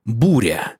Буря.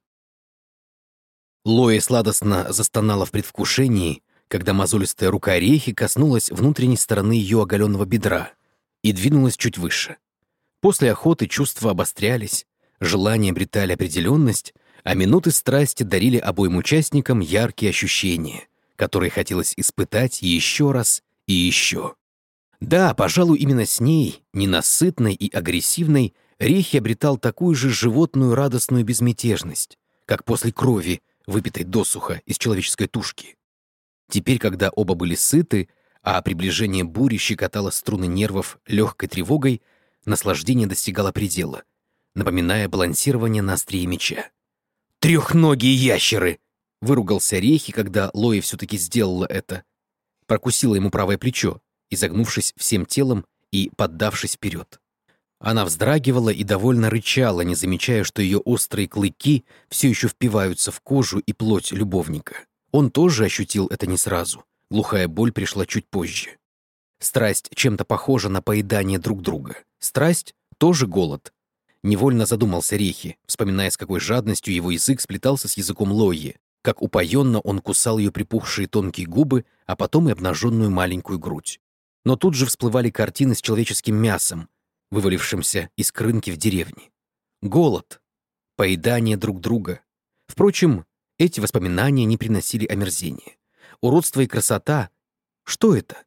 Лоя сладостно застонала в предвкушении, когда мозолистая рука Рехи коснулась внутренней стороны ее оголенного бедра и двинулась чуть выше. После охоты чувства обострялись, желания обретали определенность, а минуты страсти дарили обоим участникам яркие ощущения, которые хотелось испытать еще раз и еще. Да, пожалуй, именно с ней, ненасытной и агрессивной, Рехи обретал такую же животную радостную безмятежность, как после крови, выпитой досуха из человеческой тушки. Теперь, когда оба были сыты, а приближение бури щекотало струны нервов легкой тревогой, наслаждение достигало предела, напоминая балансирование на острие меча. «Трехногие ящеры!» — выругался Рехи, когда Лоя все-таки сделала это. Прокусила ему правое плечо, изогнувшись всем телом и поддавшись вперед. Она вздрагивала и довольно рычала, не замечая, что ее острые клыки все еще впиваются в кожу и плоть любовника. Он тоже ощутил это не сразу. Глухая боль пришла чуть позже. Страсть чем-то похожа на поедание друг друга. Страсть — тоже голод. Невольно задумался Рехи, вспоминая, с какой жадностью его язык сплетался с языком Лои, как упоенно он кусал ее припухшие тонкие губы, а потом и обнаженную маленькую грудь. Но тут же всплывали картины с человеческим мясом, вывалившимся из крынки в деревне. Голод, поедание друг друга. Впрочем, эти воспоминания не приносили омерзения. Уродство и красота — что это?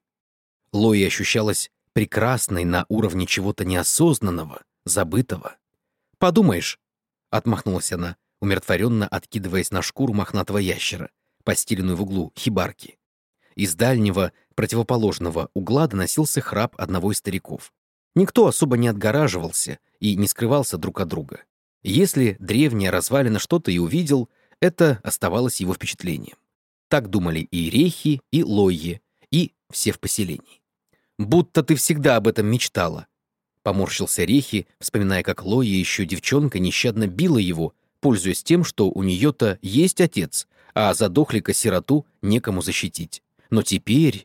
Лоя ощущалась прекрасной на уровне чего-то неосознанного, забытого. «Подумаешь», — отмахнулась она, умиротворенно откидываясь на шкуру мохнатого ящера, постеленную в углу хибарки. Из дальнего, противоположного угла доносился храп одного из стариков. Никто особо не отгораживался и не скрывался друг от друга. Если древняя развалина что-то и увидел, это оставалось его впечатлением. Так думали и Рехи, и Лойе, и все в поселении. «Будто ты всегда об этом мечтала», — поморщился Рехи, вспоминая, как Лойе еще девчонка нещадно била его, пользуясь тем, что у нее-то есть отец, а задохлика-сироту некому защитить. Но теперь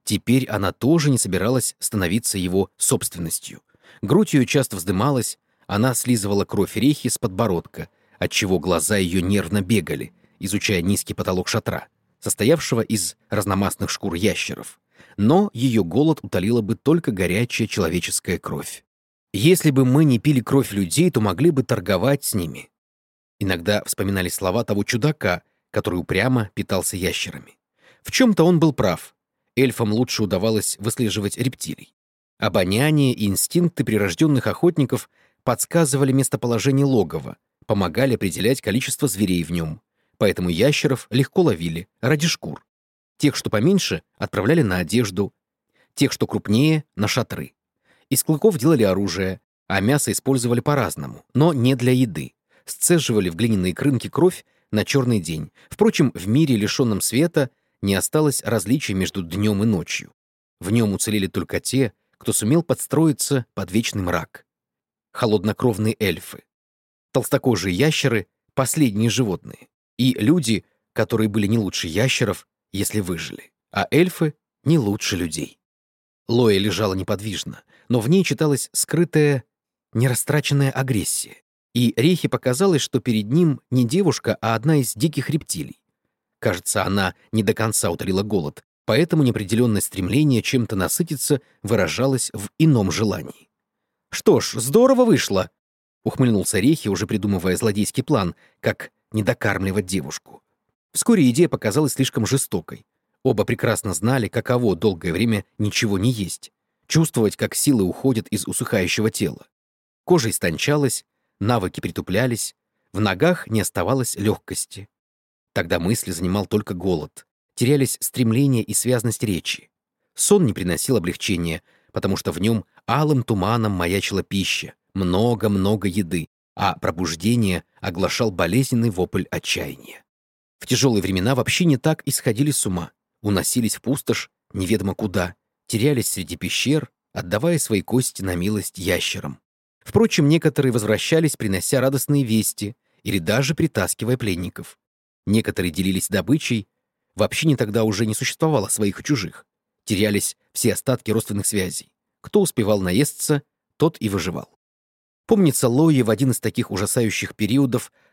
она тоже не собиралась становиться его собственностью. Грудь ее часто вздымалась, она слизывала кровь Рехи с подбородка, отчего глаза ее нервно бегали, изучая низкий потолок шатра, состоявшего из разномастных шкур ящеров. Но ее голод утолила бы только горячая человеческая кровь. «Если бы мы не пили кровь людей, то могли бы торговать с ними». Иногда вспоминали слова того чудака, который упрямо питался ящерами. В чем-то он был прав. Эльфам лучше удавалось выслеживать рептилий. Обоняние и инстинкты прирожденных охотников подсказывали местоположение логова, помогали определять количество зверей в нем. Поэтому ящеров легко ловили ради шкур. Тех, что поменьше, отправляли на одежду, тех, что крупнее, на шатры. Из клыков делали оружие, а мясо использовали по-разному, но не для еды. Сцеживали в глиняные крынки кровь на черный день. Впрочем, в мире, лишенном света, не осталось различий между днем и ночью. В нем уцелели только те, кто сумел подстроиться под вечный мрак. Холоднокровные эльфы. Толстокожие ящеры — последние животные. И люди, которые были не лучше ящеров, если выжили, а эльфы — не лучше людей. Лоя лежала неподвижно, но в ней читалась скрытая, нерастраченная агрессия. И Рехи показалось, что перед ним не девушка, а одна из диких рептилий. Кажется, она не до конца утолила голод, поэтому неопределенное стремление чем-то насытиться выражалось в ином желании. «Что ж, здорово вышло!» — ухмыльнулся Рехи, уже придумывая злодейский план, как недокармливать девушку. Вскоре идея показалась слишком жестокой. Оба прекрасно знали, каково долгое время ничего не есть, чувствовать, как силы уходят из усыхающего тела. Кожа истончалась, навыки притуплялись, в ногах не оставалось легкости. Тогда мысли занимал только голод, терялись стремление и связность речи. Сон не приносил облегчения, потому что в нем алым туманом маячила пища, много-много еды, а пробуждение оглашал болезненный вопль отчаяния. В тяжелые времена вообще не так и сходили с ума, уносились в пустошь, неведомо куда, терялись среди пещер, отдавая свои кости на милость ящерам. Впрочем, некоторые возвращались, принося радостные вести или даже притаскивая пленников. Некоторые делились добычей, в общине тогда уже не существовало своих и чужих. Терялись все остатки родственных связей. Кто успевал наесться, тот и выживал. Помнится, Лои в один из таких ужасающих периодов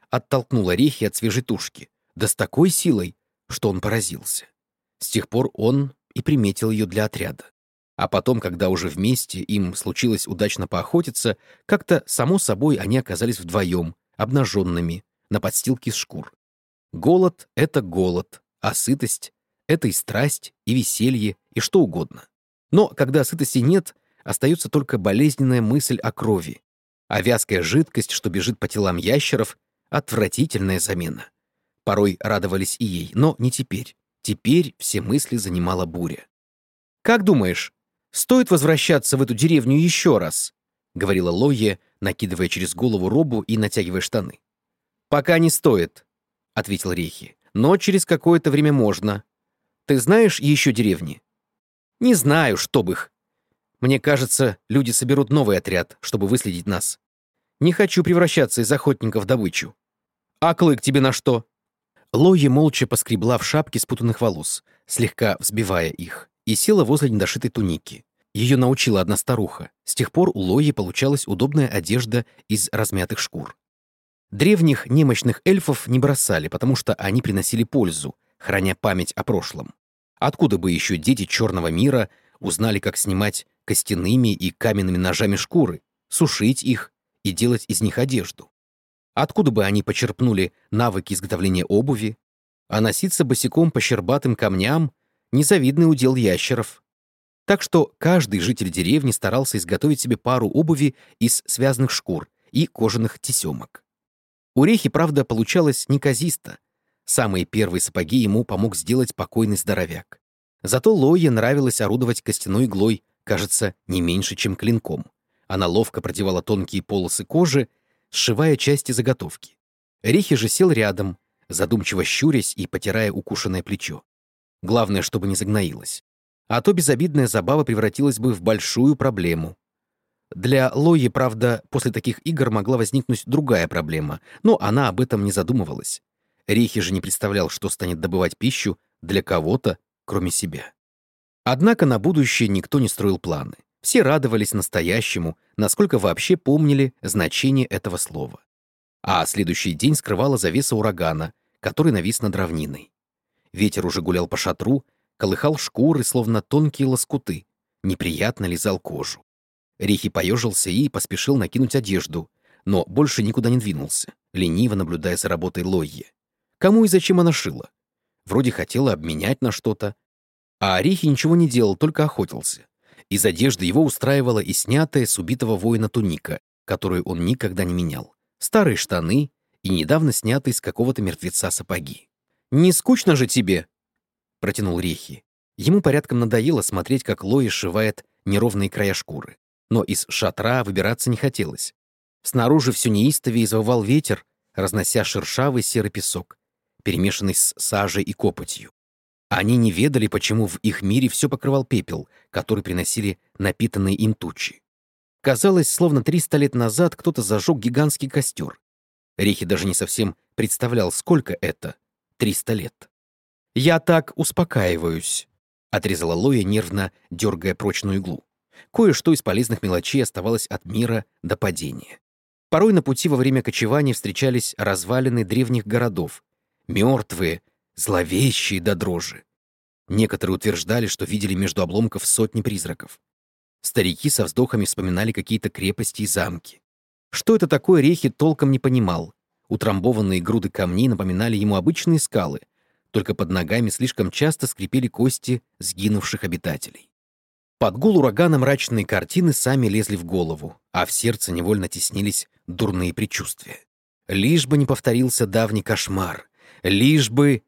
оттолкнула Рехи от свежей тушки, да с такой силой, что он поразился. С тех пор он и приметил ее для отряда. А потом, когда уже вместе им случилось удачно поохотиться, как-то само собой они оказались вдвоем, обнаженными, на подстилке из шкур. Голод — это голод, а сытость — это и страсть, и веселье, и что угодно. Но когда сытости нет, остается только болезненная мысль о крови, а вязкая жидкость, что бежит по телам ящеров — отвратительная замена. Порой радовались и ей, но не теперь. Теперь все мысли занимала буря. «Как думаешь, стоит возвращаться в эту деревню еще раз?» — говорила Лойе, накидывая через голову робу и натягивая штаны. «Пока не стоит», — ответил Рехи. «Но через какое-то время можно. Ты знаешь еще деревни?» «Не знаю, чтоб их. Мне кажется, люди соберут новый отряд, чтобы выследить нас. Не хочу превращаться из охотника в добычу. А клык тебе на что?» Лойе молча поскребла в шапке спутанных волос, слегка взбивая их, и села возле недошитой туники. Ее научила одна старуха. С тех пор у Лойи получалась удобная одежда из размятых шкур. Древних немощных эльфов не бросали, потому что они приносили пользу, храня память о прошлом. Откуда бы еще дети черного мира узнали, как снимать костяными и каменными ножами шкуры, сушить их и делать из них одежду? Откуда бы они почерпнули навыки изготовления обуви? А носиться босиком по щербатым камням — незавидный удел ящеров. Так что каждый житель деревни старался изготовить себе пару обуви из связанных шкур и кожаных тесемок. У Рехи, правда, получалось неказисто. Самые первые сапоги ему помог сделать покойный здоровяк. Зато Лойе нравилось орудовать костяной иглой, кажется, не меньше, чем клинком. Она ловко продевала тонкие полосы кожи, сшивая части заготовки. Рехи же сел рядом, задумчиво щурясь и потирая укушенное плечо. Главное, чтобы не загноилось. А то безобидная забава превратилась бы в большую проблему. Для Лойи, правда, после таких игр могла возникнуть другая проблема, но она об этом не задумывалась. Рехи же не представлял, что станет добывать пищу для кого-то, кроме себя. Однако на будущее никто не строил планы. Все радовались настоящему, насколько вообще помнили значение этого слова. А следующий день скрывала завеса урагана, который навис над равниной. Ветер уже гулял по шатру, колыхал шкуры, словно тонкие лоскуты, неприятно лизал кожу. Рехи поежился и поспешил накинуть одежду, но больше никуда не двинулся, лениво наблюдая за работой Лойе. Кому и зачем она шила? Вроде хотела обменять на что-то. А Рехи ничего не делал, только охотился. Из одежды его устраивала и снятая с убитого воина туника, которую он никогда не менял, старые штаны и недавно снятые с какого-то мертвеца сапоги. «Не скучно же тебе?» — протянул Рехи. Ему порядком надоело смотреть, как Лойе сшивает неровные края шкуры. Но из шатра выбираться не хотелось. Снаружи все неистовее извывал ветер, разнося шершавый серый песок, перемешанный с сажей и копотью. Они не ведали, почему в их мире все покрывал пепел, который приносили напитанные им тучи. Казалось, словно 300 лет назад кто-то зажег гигантский костер. Рехи даже не совсем представлял, сколько это — 300 лет. «Я так успокаиваюсь», — отрезала Лойя, нервно дергая прочную иглу. Кое-что из полезных мелочей оставалось от мира до падения. Порой на пути во время кочевания встречались развалины древних городов, мертвые, зловещие до дрожи. Некоторые утверждали, что видели между обломков сотни призраков. Старики со вздохами вспоминали какие-то крепости и замки. Что это такое, Рехи толком не понимал. Утрамбованные груды камней напоминали ему обычные скалы, только под ногами слишком часто скрипели кости сгинувших обитателей. Под гул урагана мрачные картины сами лезли в голову, а в сердце невольно теснились дурные предчувствия. Лишь бы не повторился давний кошмар. Лишь бы...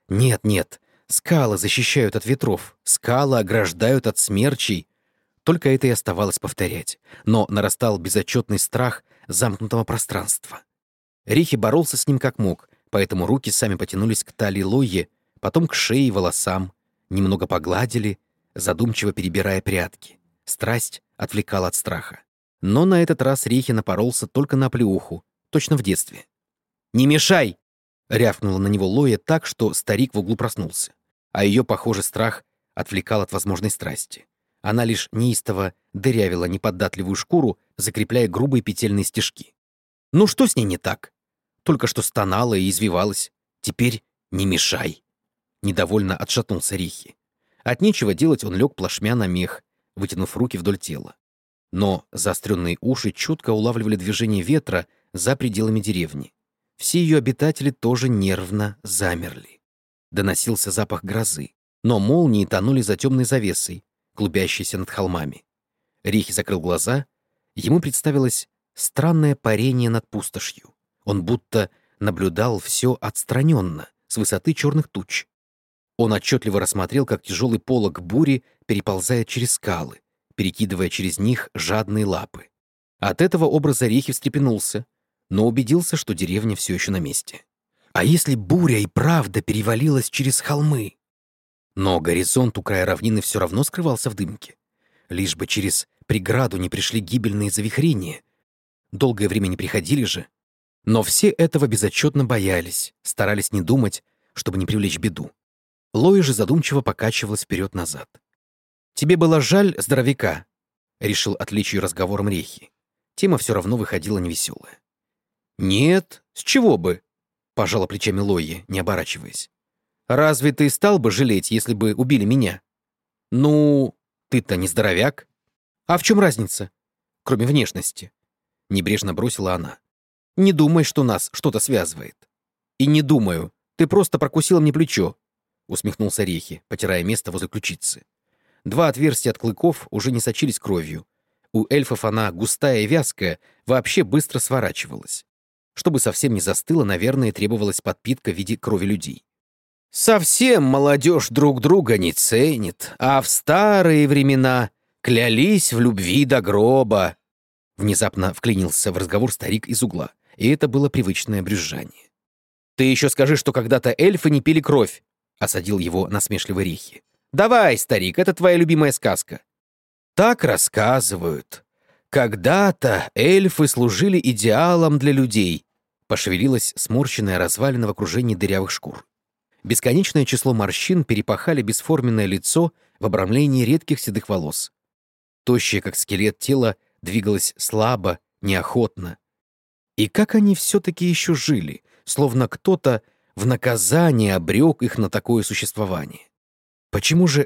Нет, скалы защищают от ветров, скалы ограждают от смерчей. Только это и оставалось повторять. Но нарастал безотчетный страх замкнутого пространства. Рехи боролся с ним как мог, поэтому руки сами потянулись к талии Лойе, потом к шее и волосам, немного погладили, задумчиво перебирая прядки. Страсть отвлекала от страха. Но на этот раз Рехи напоролся только на оплеуху, точно в детстве. «Не мешай!» — рявкнула на него Лойя так, что старик в углу проснулся. А ее, похоже, страх отвлекал от возможной страсти. Она лишь неистово дырявила неподатливую шкуру, закрепляя грубые петельные стежки. «Ну что с ней не так? Только что стонала и извивалась. Теперь не мешай. Недовольно отшатнулся Рихи. От нечего делать он лег плашмя на мех, вытянув руки вдоль тела. Но заостренные уши чутко улавливали движение ветра за пределами деревни. Все ее обитатели тоже нервно замерли. Доносился запах грозы, но молнии тонули за темной завесой, клубящейся над холмами. Рихи закрыл глаза, ему представилось странное парение над пустошью. Он будто наблюдал все отстраненно, с высоты черных туч. Он отчетливо рассмотрел, как тяжелый полог бури переползает через скалы, перекидывая через них жадные лапы. От этого образа Рихи встрепенулся, но убедился, что деревня все еще на месте. А если буря и правда перевалилась через холмы? Но горизонт у края равнины все равно скрывался в дымке. Лишь бы через преграду не пришли гибельные завихрения. Долгое время не приходили же. Но все этого безотчетно боялись, старались не думать, чтобы не привлечь беду. Лои же задумчиво покачивалась вперед-назад. «Тебе было жаль здоровяка?» — решил отвлечь ее разговором Рехи. Тема все равно выходила невеселая. «Нет, с чего бы?» — пожала плечами Лои, не оборачиваясь. «Разве ты стал бы жалеть, если бы убили меня?» «Ну, ты-то не здоровяк. А в чем разница? Кроме внешности?» Небрежно бросила она. «Не думай, что нас что-то связывает». «И не думаю. Ты просто прокусила мне плечо», — усмехнулся Рехи, потирая место возле ключицы. 2 отверстия от клыков уже не сочились кровью. У эльфов она, густая и вязкая, вообще быстро сворачивалась. Чтобы совсем не застыла, наверное, требовалась подпитка в виде крови людей. «Совсем молодежь друг друга не ценит, а в старые времена клялись в любви до гроба». Внезапно вклинился в разговор старик из угла, и это было привычное брюзжание. «Ты еще скажи, что когда-то эльфы не пили кровь», — осадил его насмешливый Рихи. «Давай, старик, это твоя любимая сказка». «Так рассказывают. Когда-то эльфы служили идеалом для людей», — пошевелилась сморщенная развалина в окружении дырявых шкур. Бесконечное число морщин перепахали бесформенное лицо в обрамлении редких седых волос. Тощее, как скелет, тело двигалось слабо, неохотно. И как они все-таки еще жили, словно кто-то в наказание обрек их на такое существование? Почему же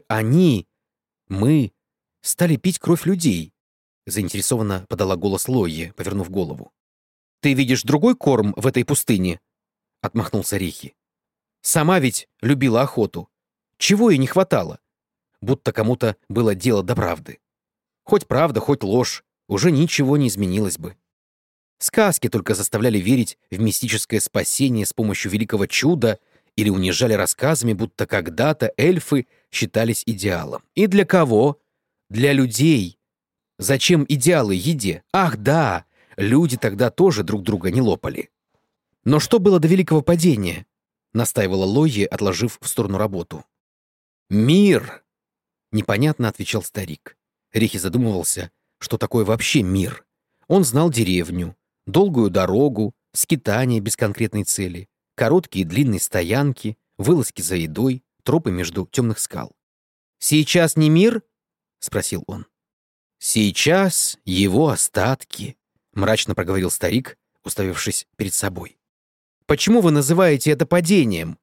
мы, стали пить кровь людей? Заинтересованно подала голос Лои, повернув голову. «Ты видишь другой корм в этой пустыне?» — отмахнулся Рихи. «Сама ведь любила охоту. Чего ей не хватало? Будто кому-то было дело до правды. Хоть правда, хоть ложь, уже ничего не изменилось бы. Сказки только заставляли верить в мистическое спасение с помощью великого чуда или унижали рассказами, будто когда-то эльфы считались идеалом. И для кого? Для людей. Зачем идеалы еде? Ах, да, люди тогда тоже друг друга не лопали. Но что было до великого падения? Настаивала Лои, отложив в сторону работу. «Мир!» — непонятно отвечал старик. Рихи задумывался, что такое вообще мир. Он знал деревню, долгую дорогу, скитания без конкретной цели, короткие и длинные стоянки, вылазки за едой, тропы между темных скал. «Сейчас не мир?» — спросил он. «Сейчас его остатки», — мрачно проговорил старик, уставившись перед собой. «Почему вы называете это падением?»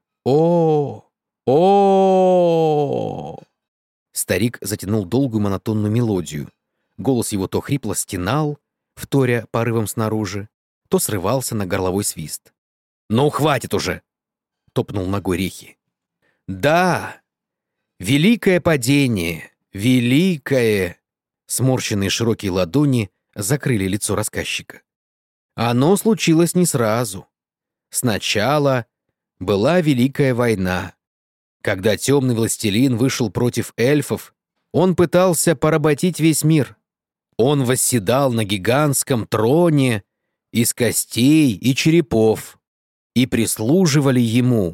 О. Старик затянул долгую монотонную мелодию. Голос его то хрипло стенал, вторя порывом снаружи, то срывался на горловой свист. «Ну, хватит уже!» — топнул ногой Рихи. «Да, великое падение, великое!» Сморщенные широкие ладони закрыли лицо рассказчика. «Оно случилось не сразу. Сначала была Великая война. Когда темный властелин вышел против эльфов, он пытался поработить весь мир. Он восседал на гигантском троне из костей и черепов, и прислуживали ему.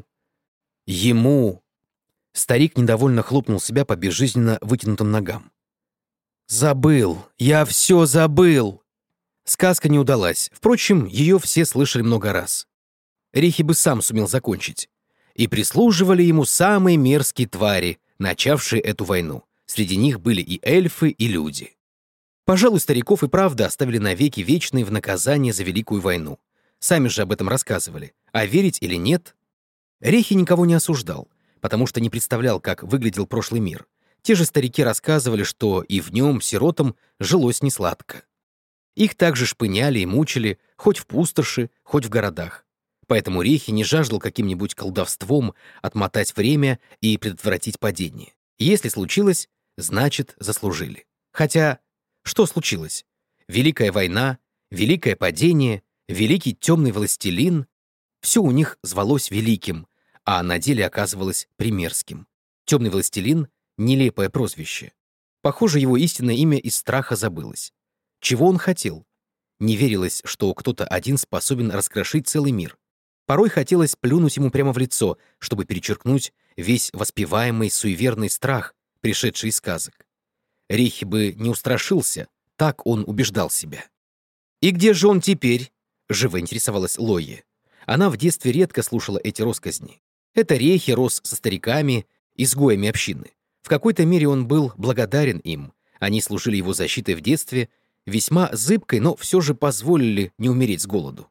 Старик недовольно хлопнул себя по безжизненно вытянутым ногам. «Забыл! Я все забыл!» Сказка не удалась. Впрочем, ее все слышали много раз. Рихи бы сам сумел закончить. И прислуживали ему самые мерзкие твари, начавшие эту войну. Среди них были и эльфы, и люди. Пожалуй, стариков и правда оставили навеки вечные в наказание за Великую войну. Сами же об этом рассказывали. А верить или нет? Рехи никого не осуждал, потому что не представлял, как выглядел прошлый мир. Те же старики рассказывали, что и в нем, сиротам, жилось несладко. Их также шпыняли и мучили, хоть в пустоши, хоть в городах. Поэтому Рехи не жаждал каким-нибудь колдовством отмотать время и предотвратить падение. Если случилось, значит, заслужили. Хотя, что случилось? Великая война, великое падение, великий темный властелин — все у них звалось великим, а на деле оказывалось примерским. Темный властелин — нелепое прозвище. Похоже, его истинное имя из страха забылось. Чего он хотел? Не верилось, что кто-то один способен раскрошить целый мир. Порой хотелось плюнуть ему прямо в лицо, чтобы перечеркнуть весь воспеваемый суеверный страх, пришедший из сказок. Рехи бы не устрашился, так он убеждал себя. «И где же он теперь?» — живо интересовалась Лойе. Она в детстве редко слушала эти россказни. Это Рехи рос со стариками, изгоями общины. В какой-то мере он был благодарен им. Они служили его защитой в детстве, весьма зыбкой, но все же позволили не умереть с голоду.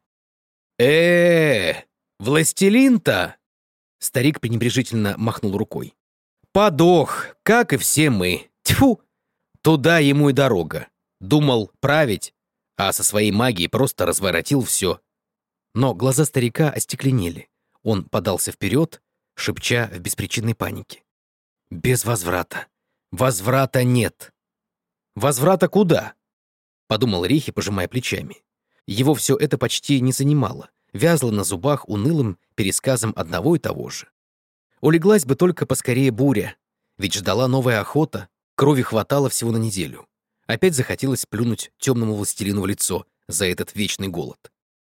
Властелин-то!» Старик пренебрежительно махнул рукой. «Подох, как и все мы. Тьфу! Туда ему и дорога. Думал править, а со своей магией просто разворотил все». Но глаза старика остекленели. Он подался вперед, шепча в беспричинной панике. «Без возврата. Возврата нет». «Возврата куда?» — подумал Рехи, пожимая плечами. Его все это почти не занимало, вязло на зубах унылым пересказом одного и того же. Улеглась бы только поскорее буря, ведь ждала новая охота, крови хватало всего на неделю. Опять захотелось плюнуть темному властелину в лицо за этот вечный голод.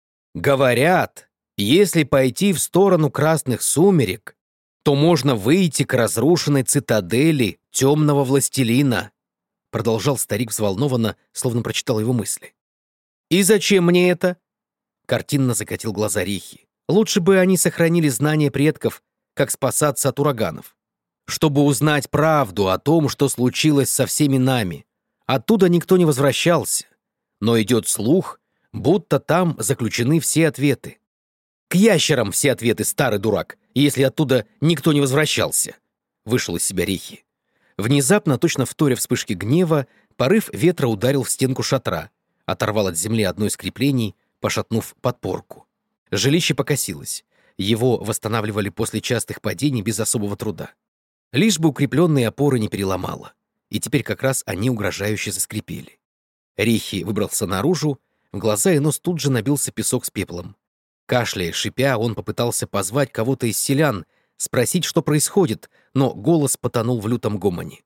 «Говорят, если пойти в сторону красных сумерек, то можно выйти к разрушенной цитадели темного властелина», продолжал старик взволнованно, словно прочитал его мысли. «И зачем мне это?» Картинно закатил глаза Рехи. «Лучше бы они сохранили знания предков, как спасаться от ураганов. Чтобы узнать правду о том, что случилось со всеми нами. Оттуда никто не возвращался. Но идет слух, будто там заключены все ответы. К ящерам все ответы, старый дурак, если оттуда никто не возвращался». Вышел из себя Рехи. Внезапно, точно вторя вспышке гнева, порыв ветра ударил в стенку шатра, оторвал от земли одно из креплений, пошатнув подпорку. Жилище покосилось. Его восстанавливали после частых падений без особого труда. Лишь бы укрепленные опоры не переломало. И теперь как раз они угрожающе заскрипели. Рехи выбрался наружу, в глаза и нос тут же набился песок с пеплом. Кашляя, шипя, он попытался позвать кого-то из селян, спросить, что происходит, но голос потонул в лютом гомоне.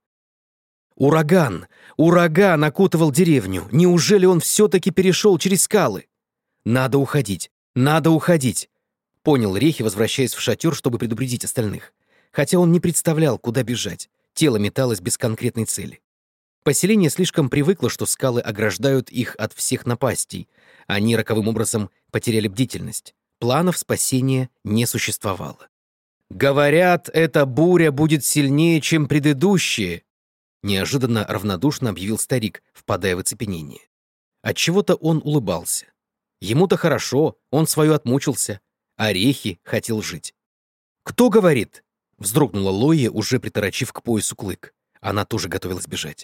Ураган! Ураган окутывал деревню! Неужели он все-таки перешел через скалы? Надо уходить! Надо уходить! Понял Рехи, возвращаясь в шатер, чтобы предупредить остальных. Хотя он не представлял, куда бежать. Тело металось без конкретной цели. Поселение слишком привыкло, что скалы ограждают их от всех напастей. Они роковым образом потеряли бдительность. Планов спасения не существовало. «Говорят, эта буря будет сильнее, чем предыдущие», неожиданно равнодушно объявил старик, впадая в оцепенение. Отчего-то он улыбался. Ему-то хорошо, он свое отмучился, а Рехи хотел жить. «Кто говорит?» — вздрогнула Лойя, уже приторочив к поясу клык. Она тоже готовилась бежать.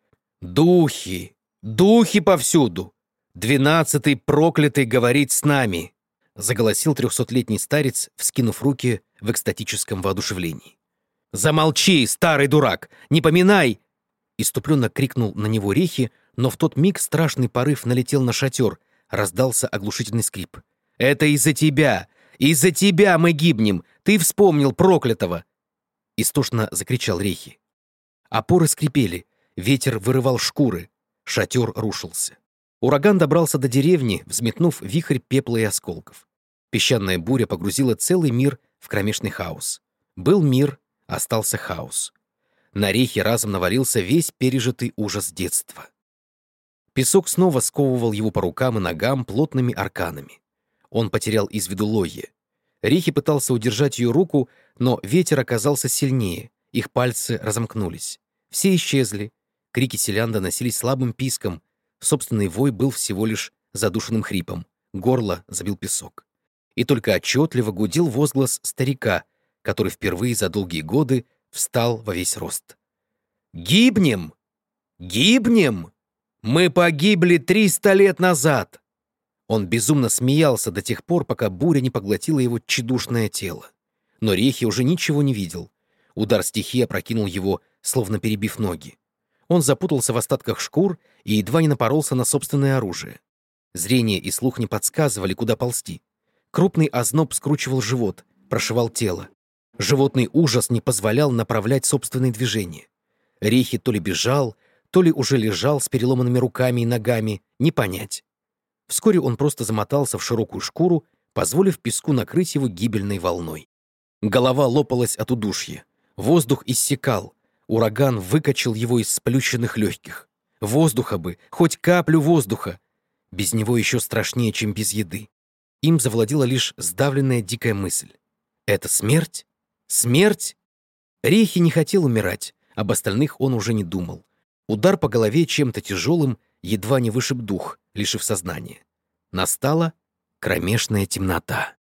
«Духи! Духи повсюду! 12-й проклятый говорит с нами!» — заголосил 300-летний старец, вскинув руки в экстатическом воодушевлении. «Замолчи, старый дурак! Не поминай!» Иступленно крикнул на него Рехи, но в тот миг страшный порыв налетел на шатер, раздался оглушительный скрип. «Это из-за тебя! Из-за тебя мы гибнем! Ты вспомнил проклятого!» Истошно закричал Рехи. Опоры скрипели, ветер вырывал шкуры, шатер рушился. Ураган добрался до деревни, взметнув вихрь пепла и осколков. Песчаная буря погрузила целый мир в кромешный хаос. Был мир, остался хаос. На Рехи разом навалился весь пережитый ужас детства. Песок снова сковывал его по рукам и ногам плотными арканами. Он потерял из виду Лойе. Рехи пытался удержать ее руку, но ветер оказался сильнее, их пальцы разомкнулись. Все исчезли, крики селян доносились слабым писком, собственный вой был всего лишь задушенным хрипом. горло забил песок. И только отчетливо гудел возглас старика, который впервые за долгие годы встал во весь рост. «Гибнем! Гибнем! Мы погибли 300 лет назад!» Он безумно смеялся до тех пор, пока буря не поглотила его тщедушное тело. Но Рехи уже ничего не видел. Удар стихии опрокинул его, словно перебив ноги. Он запутался в остатках шкур и едва не напоролся на собственное оружие. Зрение и слух не подсказывали, куда ползти. Крупный озноб скручивал живот, прошивал тело. Животный ужас не позволял направлять собственные движения. Рехи то ли бежал, то ли уже лежал с переломанными руками и ногами, не понять. Вскоре он просто замотался в широкую шкуру, позволив песку накрыть его гибельной волной. Голова лопалась от удушья. Воздух иссякал. Ураган выкачал его из сплющенных легких. Воздуха бы, хоть каплю воздуха. Без него еще страшнее, чем без еды. Им завладела лишь сдавленная дикая мысль. Это смерть? Смерть? Рехи не хотел умирать, об остальных он уже не думал. Удар по голове чем-то тяжелым едва не вышиб дух, лишив сознания. Настала кромешная темнота.